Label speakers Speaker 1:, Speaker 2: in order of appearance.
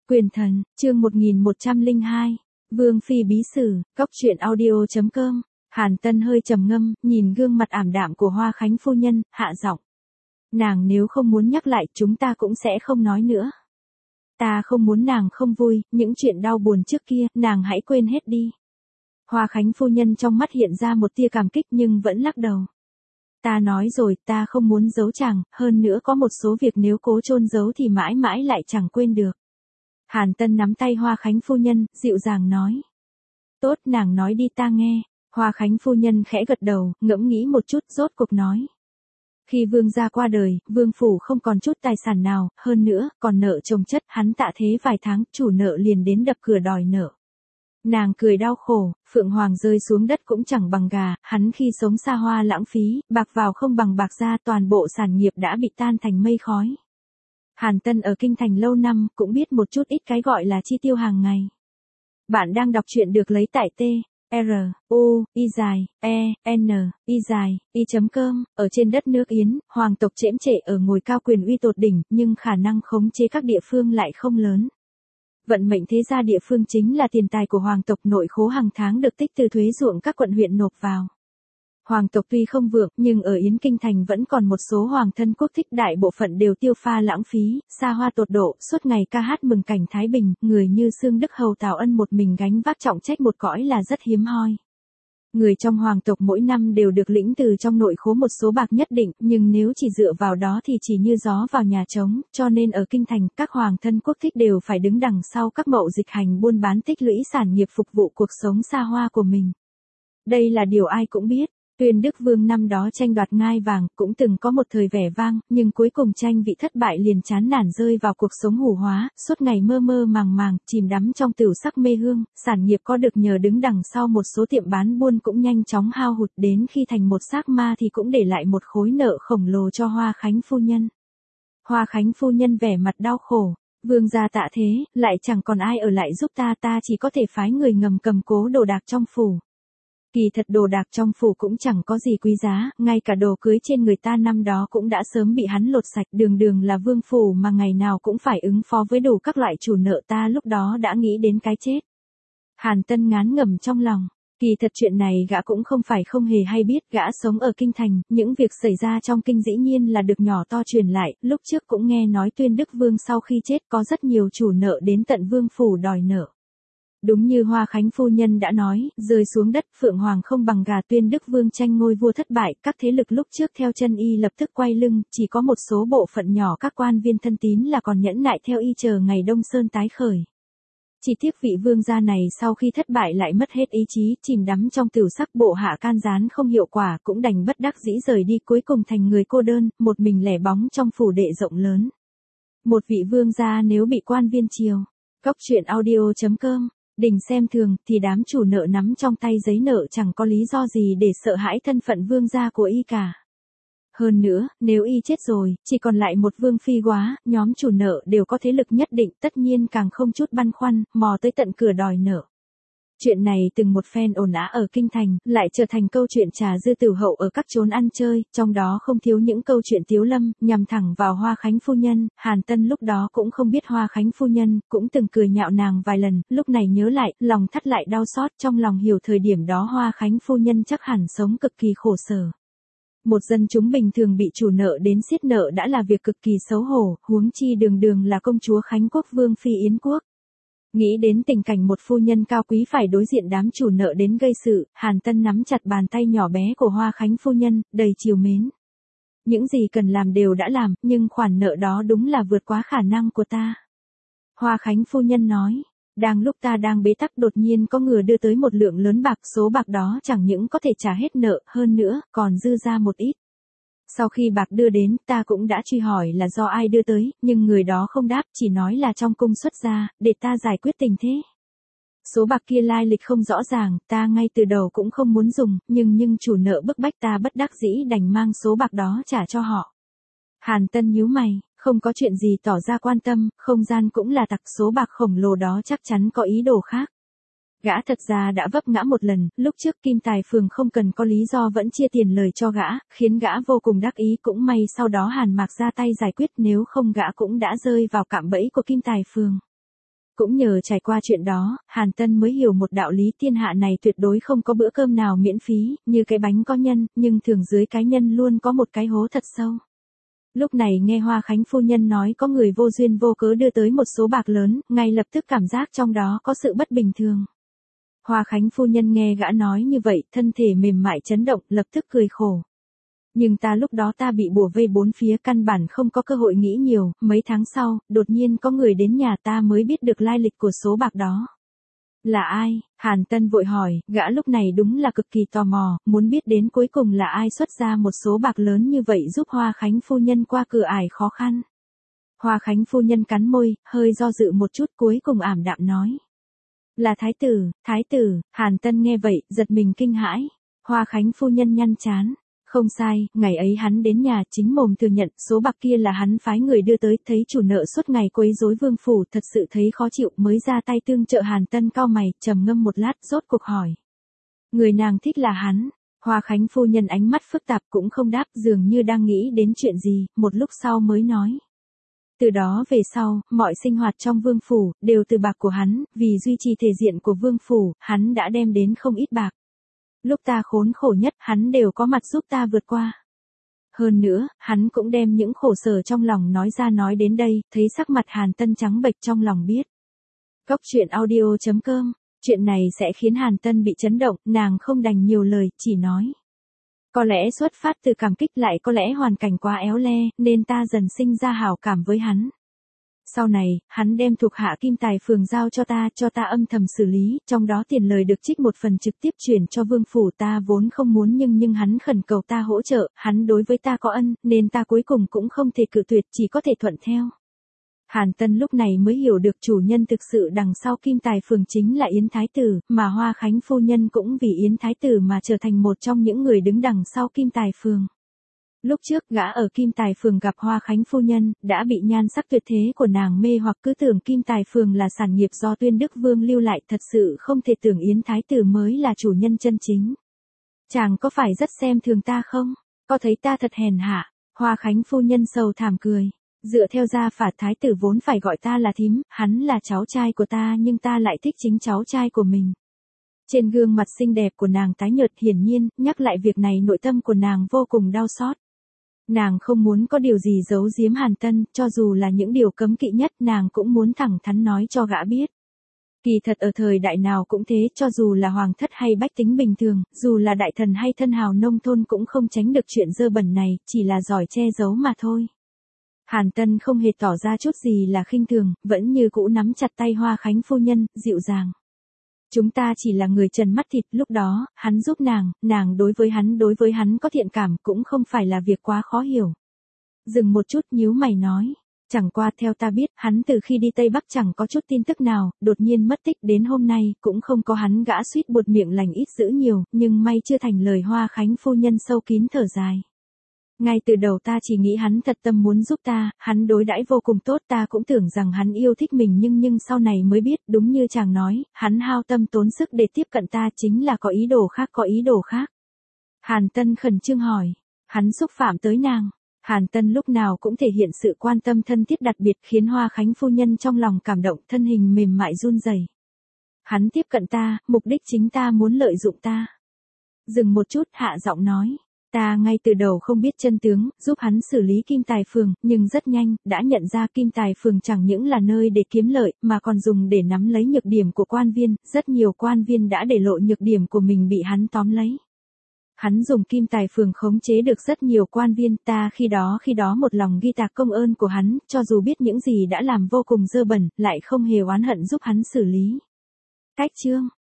Speaker 1: Quyền thần, chương 1102, Vương Phi bí sử, cóc truyện audio.com. Hàn Tân hơi trầm ngâm, nhìn gương mặt ảm đạm của Hoa Khánh phu nhân, hạ giọng. Nàng nếu không muốn nhắc lại chúng ta cũng sẽ không nói nữa. Ta không muốn nàng không vui, những chuyện đau buồn trước kia, nàng hãy quên hết đi. Hoa Khánh phu nhân trong mắt hiện ra một tia cảm kích nhưng vẫn lắc đầu. Ta nói rồi, ta không muốn giấu chàng, hơn nữa có một số việc nếu cố chôn giấu thì mãi mãi lại chẳng quên được. Hàn Tân nắm tay Hoa Khánh phu nhân, dịu dàng nói. Tốt, nàng nói đi ta nghe. Hoa Khánh phu nhân khẽ gật đầu, ngẫm nghĩ một chút, rốt cuộc nói. Khi vương gia qua đời, vương phủ không còn chút tài sản nào, hơn nữa, còn nợ chồng chất, hắn tạ thế vài tháng, chủ nợ liền đến đập cửa đòi nợ. Nàng cười đau khổ, phượng hoàng rơi xuống đất cũng chẳng bằng gà, hắn khi sống xa hoa lãng phí, bạc vào không bằng bạc ra, toàn bộ sản nghiệp đã bị tan thành mây khói. Hàn Tân ở kinh thành lâu năm, cũng biết một chút ít cái gọi là chi tiêu hàng ngày. Bạn đang đọc truyện được lấy tại t-r-u-i-e-n-i-i.com, ở trên đất nước Yến, hoàng tộc chễm chệ ở ngồi cao quyền uy tột đỉnh, nhưng khả năng khống chế các địa phương lại không lớn. Vận mệnh thế gia địa phương chính là tiền tài của hoàng tộc, nội khố hàng tháng được tích từ thuế ruộng các quận huyện nộp vào. Hoàng tộc tuy không vượng, nhưng ở Yến Kinh Thành vẫn còn một số hoàng thân quốc thích, đại bộ phận đều tiêu pha lãng phí, xa hoa tột độ, suốt ngày ca hát mừng cảnh thái bình, người như Xương Đức Hầu Tào Ân một mình gánh vác trọng trách một cõi là rất hiếm hoi. Người trong hoàng tộc mỗi năm đều được lĩnh từ trong nội khố một số bạc nhất định, nhưng nếu chỉ dựa vào đó thì chỉ như gió vào nhà trống, cho nên ở Kinh Thành, các hoàng thân quốc thích đều phải đứng đằng sau các mậu dịch hành buôn bán tích lũy sản nghiệp phục vụ cuộc sống xa hoa của mình. Đây là điều ai cũng biết. Tuyên Đức Vương năm đó tranh đoạt ngai vàng, cũng từng có một thời vẻ vang, nhưng cuối cùng tranh vị thất bại liền chán nản rơi vào cuộc sống hủ hóa, suốt ngày mơ mơ màng màng, chìm đắm trong tửu sắc mê hương, sản nghiệp có được nhờ đứng đằng sau một số tiệm bán buôn cũng nhanh chóng hao hụt, đến khi thành một xác ma thì cũng để lại một khối nợ khổng lồ cho Hoa Khánh phu nhân. Hoa Khánh phu nhân vẻ mặt đau khổ. Vương gia tạ thế, lại chẳng còn ai ở lại giúp ta chỉ có thể phái người ngầm cầm cố đồ đạc trong phủ. Kỳ thật đồ đạc trong phủ cũng chẳng có gì quý giá, ngay cả đồ cưới trên người ta năm đó cũng đã sớm bị hắn lột sạch, đường là vương phủ mà ngày nào cũng phải ứng phó với đủ các loại chủ nợ, ta lúc đó đã nghĩ đến cái chết. Hàn Tân ngán ngẩm trong lòng, kỳ thật chuyện này gã cũng không phải không hề hay biết, gã sống ở kinh thành, những việc xảy ra trong kinh dĩ nhiên là được nhỏ to truyền lại, lúc trước cũng nghe nói Tuyên Đức Vương sau khi chết có rất nhiều chủ nợ đến tận vương phủ đòi nợ. Đúng như Hoa Khánh phu nhân đã nói, rơi xuống đất, phượng hoàng không bằng gà, Tuyên Đức Vương tranh ngôi vua thất bại, các thế lực lúc trước theo chân y lập tức quay lưng, chỉ có một số bộ phận nhỏ các quan viên thân tín là còn nhẫn nại theo y chờ ngày Đông Sơn tái khởi. Chỉ tiếc vị vương gia này sau khi thất bại lại mất hết ý chí, chìm đắm trong tửu sắc, bộ hạ can gián không hiệu quả, cũng đành bất đắc dĩ rời đi, cuối cùng thành người cô đơn, một mình lẻ bóng trong phủ đệ rộng lớn. Một vị vương gia nếu bị quan viên chiều. Cóc truyện audio.com. Đình xem thường, thì đám chủ nợ nắm trong tay giấy nợ chẳng có lý do gì để sợ hãi thân phận vương gia của y cả. Hơn nữa, nếu y chết rồi, chỉ còn lại một vương phi quá, nhóm chủ nợ đều có thế lực nhất định, tất nhiên càng không chút băn khoăn, mò tới tận cửa đòi nợ. Chuyện này từng một phen ồn ào ở kinh thành, lại trở thành câu chuyện trà dư tử hậu ở các chốn ăn chơi, trong đó không thiếu những câu chuyện tiếu lâm, nhằm thẳng vào Hoa Khánh phu nhân. Hàn Tân lúc đó cũng không biết Hoa Khánh phu nhân, cũng từng cười nhạo nàng vài lần, lúc này nhớ lại, lòng thắt lại đau xót, trong lòng hiểu thời điểm đó Hoa Khánh phu nhân chắc hẳn sống cực kỳ khổ sở. Một dân chúng bình thường bị chủ nợ đến siết nợ đã là việc cực kỳ xấu hổ, huống chi đường là công chúa Khánh Quốc Vương Phi Yến Quốc. Nghĩ đến tình cảnh một phu nhân cao quý phải đối diện đám chủ nợ đến gây sự, Hàn Tân nắm chặt bàn tay nhỏ bé của Hoa Khánh phu nhân, đầy trìu mến. Những gì cần làm đều đã làm, nhưng khoản nợ đó đúng là vượt quá khả năng của ta. Hoa Khánh phu nhân nói, đang lúc ta đang bế tắc đột nhiên có người đưa tới một lượng lớn bạc, số bạc đó chẳng những có thể trả hết nợ, hơn nữa, còn dư ra một ít. Sau khi bạc đưa đến, ta cũng đã truy hỏi là do ai đưa tới, nhưng người đó không đáp, chỉ nói là trong cung xuất ra, để ta giải quyết tình thế. Số bạc kia lai lịch không rõ ràng, ta ngay từ đầu cũng không muốn dùng, nhưng chủ nợ bức bách ta bất đắc dĩ đành mang số bạc đó trả cho họ. Hàn Tân nhíu mày, không có chuyện gì tỏ ra quan tâm, không gian cũng là tặc, số bạc khổng lồ đó chắc chắn có ý đồ khác. Gã thật ra đã vấp ngã một lần, lúc trước Kim Tài Phường không cần có lý do vẫn chia tiền lời cho gã, khiến gã vô cùng đắc ý, cũng may sau đó Hàn Mạc ra tay giải quyết, nếu không gã cũng đã rơi vào cạm bẫy của Kim Tài Phường. Cũng nhờ trải qua chuyện đó, Hàn Tân mới hiểu một đạo lý thiên hạ này tuyệt đối không có bữa cơm nào miễn phí, như cái bánh có nhân, nhưng thường dưới cái nhân luôn có một cái hố thật sâu. Lúc này nghe Hoa Khánh phu nhân nói có người vô duyên vô cớ đưa tới một số bạc lớn, ngay lập tức cảm giác trong đó có sự bất bình thường. Hoa Khánh phu nhân nghe gã nói như vậy, thân thể mềm mại chấn động, lập tức cười khổ. Nhưng lúc đó ta bị bủa vây bốn phía, căn bản không có cơ hội nghĩ nhiều, mấy tháng sau, đột nhiên có người đến nhà ta mới biết được lai lịch của số bạc đó. Là ai? Hàn Tân vội hỏi, gã lúc này đúng là cực kỳ tò mò, muốn biết đến cuối cùng là ai xuất ra một số bạc lớn như vậy giúp Hoa Khánh phu nhân qua cửa ải khó khăn. Hoa Khánh phu nhân cắn môi, hơi do dự một chút cuối cùng ảm đạm nói. Là thái tử, Hàn Tân nghe vậy, giật mình kinh hãi. Hoa Khánh phu nhân nhăn trán. Không sai, ngày ấy hắn đến nhà chính mồm thừa nhận số bạc kia là hắn phái người đưa tới, thấy chủ nợ suốt ngày quấy rối vương phủ, thật sự thấy khó chịu mới ra tay tương trợ. Hàn Tân cau mày, trầm ngâm một lát, rốt cuộc hỏi. Người nàng thích là hắn. Hoa Khánh phu nhân ánh mắt phức tạp cũng không đáp, dường như đang nghĩ đến chuyện gì, một lúc sau mới nói. Từ đó về sau, mọi sinh hoạt trong vương phủ, đều từ bạc của hắn, vì duy trì thể diện của vương phủ, hắn đã đem đến không ít bạc. Lúc ta khốn khổ nhất, hắn đều có mặt giúp ta vượt qua. Hơn nữa, hắn cũng đem những khổ sở trong lòng nói ra. Nói đến đây, thấy sắc mặt Hàn Tân trắng bệch, trong lòng biết. Cốc truyện audio.com, chuyện này sẽ khiến Hàn Tân bị chấn động, nàng không đành nhiều lời, chỉ nói. Có lẽ xuất phát từ cảm kích, lại có lẽ hoàn cảnh quá éo le, nên ta dần sinh ra hảo cảm với hắn. Sau này, hắn đem thuộc hạ Kim Tài Phường giao cho ta âm thầm xử lý, trong đó tiền lời được trích một phần trực tiếp chuyển cho vương phủ. Ta vốn không muốn nhưng hắn khẩn cầu ta hỗ trợ, hắn đối với ta có ân, nên ta cuối cùng cũng không thể cự tuyệt, chỉ có thể thuận theo. Hàn Tân lúc này mới hiểu được chủ nhân thực sự đằng sau Kim Tài Phường chính là Yến Thái Tử, mà Hoa Khánh phu nhân cũng vì Yến Thái Tử mà trở thành một trong những người đứng đằng sau Kim Tài Phường. Lúc trước gã ở Kim Tài Phường gặp Hoa Khánh phu nhân, đã bị nhan sắc tuyệt thế của nàng mê hoặc, cứ tưởng Kim Tài Phường là sản nghiệp do Tuyên Đức Vương lưu lại, thật sự không thể tưởng Yến Thái Tử mới là chủ nhân chân chính. Chàng có phải rất xem thường ta không? Có thấy ta thật hèn hạ? Hoa Khánh phu nhân sầu thảm cười. Dựa theo gia phả, Thái Tử vốn phải gọi ta là thím, hắn là cháu trai của ta nhưng ta lại thích chính cháu trai của mình. Trên gương mặt xinh đẹp của nàng tái nhợt, hiển nhiên, nhắc lại việc này nội tâm của nàng vô cùng đau xót. Nàng không muốn có điều gì giấu giếm Hàn Tân, cho dù là những điều cấm kỵ nhất nàng cũng muốn thẳng thắn nói cho gã biết. Kỳ thật ở thời đại nào cũng thế, cho dù là hoàng thất hay bách tính bình thường, dù là đại thần hay thân hào nông thôn cũng không tránh được chuyện dơ bẩn này, chỉ là giỏi che giấu mà thôi. Hàn Tân không hề tỏ ra chút gì là khinh thường, vẫn như cũ nắm chặt tay Hoa Khánh phu nhân, dịu dàng. Chúng ta chỉ là người trần mắt thịt, lúc đó, hắn giúp nàng đối với hắn có thiện cảm, cũng không phải là việc quá khó hiểu. Dừng một chút, nhíu mày nói. Chẳng qua theo ta biết, hắn từ khi đi Tây Bắc chẳng có chút tin tức nào, đột nhiên mất tích đến hôm nay, cũng không có hắn. Gã suýt buột miệng lành ít dữ nhiều, nhưng may chưa thành lời. Hoa Khánh phu nhân sâu kín thở dài. Ngay từ đầu ta chỉ nghĩ hắn thật tâm muốn giúp ta, hắn đối đãi vô cùng tốt, ta cũng tưởng rằng hắn yêu thích mình nhưng sau này mới biết, đúng như chàng nói, hắn hao tâm tốn sức để tiếp cận ta chính là có ý đồ khác. Hàn Tân khẩn trương hỏi, hắn xúc phạm tới nàng. Hàn Tân lúc nào cũng thể hiện sự quan tâm thân thiết đặc biệt, khiến Hoa Khánh phu nhân trong lòng cảm động, thân hình mềm mại run rẩy. Hắn tiếp cận ta, mục đích chính ta muốn lợi dụng ta. Dừng một chút, hạ giọng nói. Ta ngay từ đầu không biết chân tướng, giúp hắn xử lý Kim Tài Phường, nhưng rất nhanh, đã nhận ra Kim Tài Phường chẳng những là nơi để kiếm lợi, mà còn dùng để nắm lấy nhược điểm của quan viên, rất nhiều quan viên đã để lộ nhược điểm của mình bị hắn tóm lấy. Hắn dùng Kim Tài Phường khống chế được rất nhiều quan viên, ta khi đó một lòng ghi tạc công ơn của hắn, cho dù biết những gì đã làm vô cùng dơ bẩn, lại không hề oán hận giúp hắn xử lý. Cách chương